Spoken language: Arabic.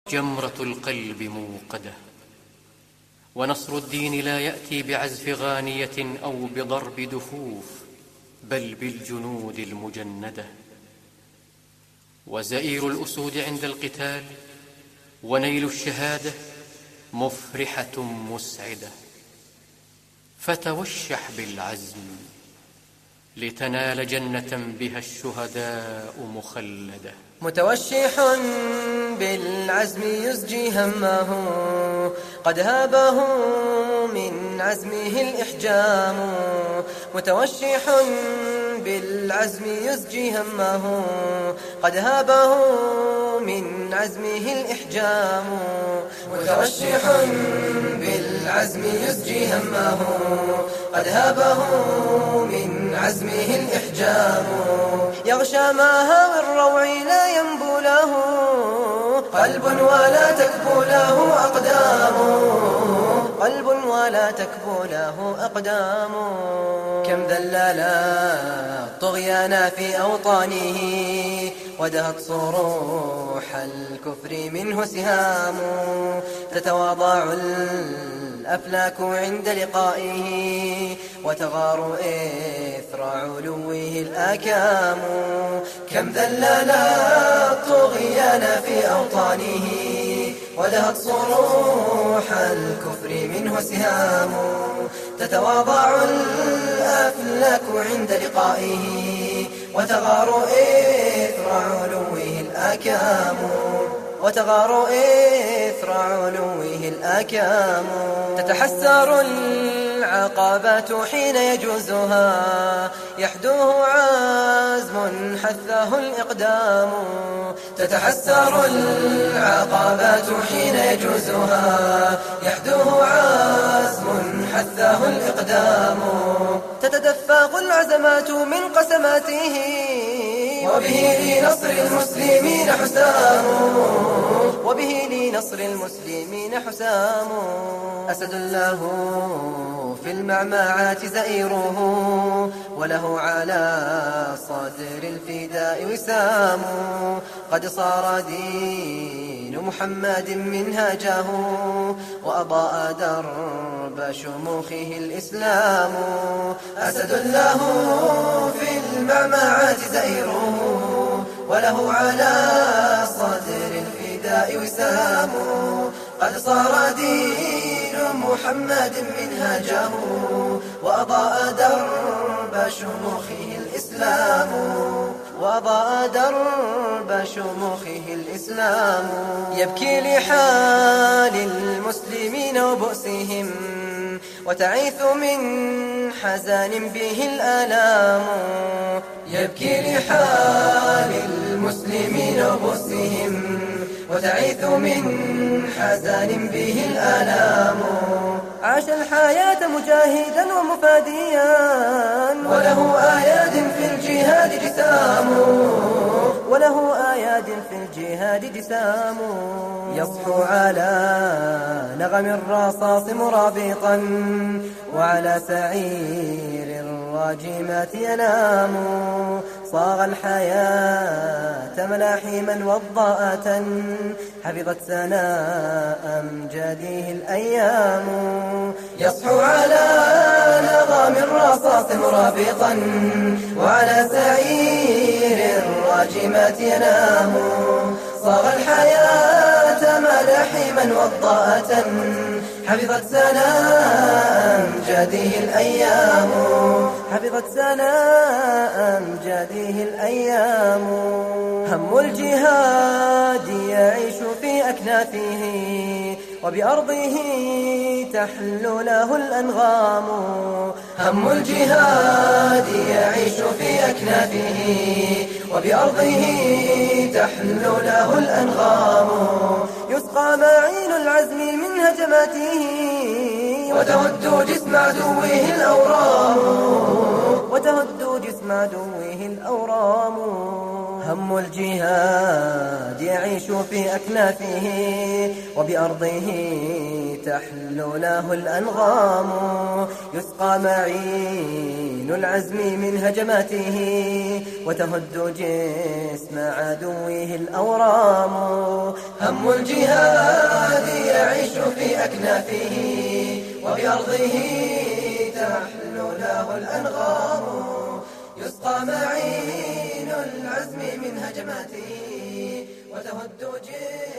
جمرة القلب موقدة، ونصر الدين لا يأتي بعزف غانية أو بضرب دفوف، بل بالجنود المجندة. وزئير الأسود عند القتال ونيل الشهادة مفرحة مسعدة، فتوشح بالعزم لتنال جنة بها الشهداء مخلدة. متوشح بالعزم يزجي همه، قد هابه من عزمه الإحجام. متوشح بالعزم يزجي همه، قد هابه من عزمه الإحجام. متوشح بالعزم يزجي همه، قد هابه من عزمه الإحجام. يغشى ماها الروع لا ينبو له قلب ولا تكبو له أقدام، قلب ولا تكبو له أقدام. كم ذللا طغيانا في أوطانه، ودهت صروح الكفر منه سهام. تتواضع الأفلاك عند لقائه، وتغار إثر علوه الآكام. كم ذللا طغيانا في أوطانه، ودهت صروح الكفر منه سهام. تتواضع الأفلاك عند لقائه، وتغار إثر علوه الآكام. وتغار إثر علوه الآكام. تتحسر العقبات حين يجوزها، يحدوه عزم حثه الإقدام. تتحسر العقبات حين يجوزها، يحدوه عزم حثه الإقدام. تتدفق العزمات من قسماته، وبه لنصر المسلمين حسام. وبه لنصر المسلمين حسام. أسد الله في المعمعات زئيره، وله على صدر الفداء وسام. قد صار دين محمد منهاجه، وأضاء درب شموخه الإسلام. أسد الله في المعمعات زئيره، وله على صدر الفداء وسام. قد صار دين محمد منهاجه، وأضاء درب شموخه الإسلام. وأضاء درب شموخه الإسلام. يبكي لحال المسلمين وبؤسهم، وتعيث من حزان به الآلام. يبكي لحال المسلمين وبؤسهم، وتعيث من حزان به الآلام. عاش الحياة مجاهدا ومفاديا، وله آياد في الجهاد جسام. وله آياد في الجهاد جسام. يصحو على نغم الرصاص مرابطا، وعلى سعير الراجمات ينام. صاغ الحياة ملاحما وضاءة، حفظت سناء أمجاده الأيام. يصحو على نغم الرصاص مرابطا، وعلى سعير الراجمات ينام. صاغ الحياة ملاحما وضاءة، حفظت سناء أمجاده الأيام. حفظت سناء أمجاده الأيام. هم الجهاد يعيش في أكنافه، وبأرضه تحل له الأنغام. هم الجهاد يعيش في أكنافه، وبأرضه تحل له الأنغام. يسقى معين العزم من هجماته، وتهد جسم عدوه الأورام. وتهد جسم عدوه الأورام. هم الجهاد يعيش في أكنافه، وبأرضه تحل له الأنغام. يسقى معين العزم من هجماته، وتهد جسم عدوه الأورام. هم الجهاد يعيش في أكنافه وبأرضه تحلو له الأنغام يسقى معين العزم من هجماته وتهد جيل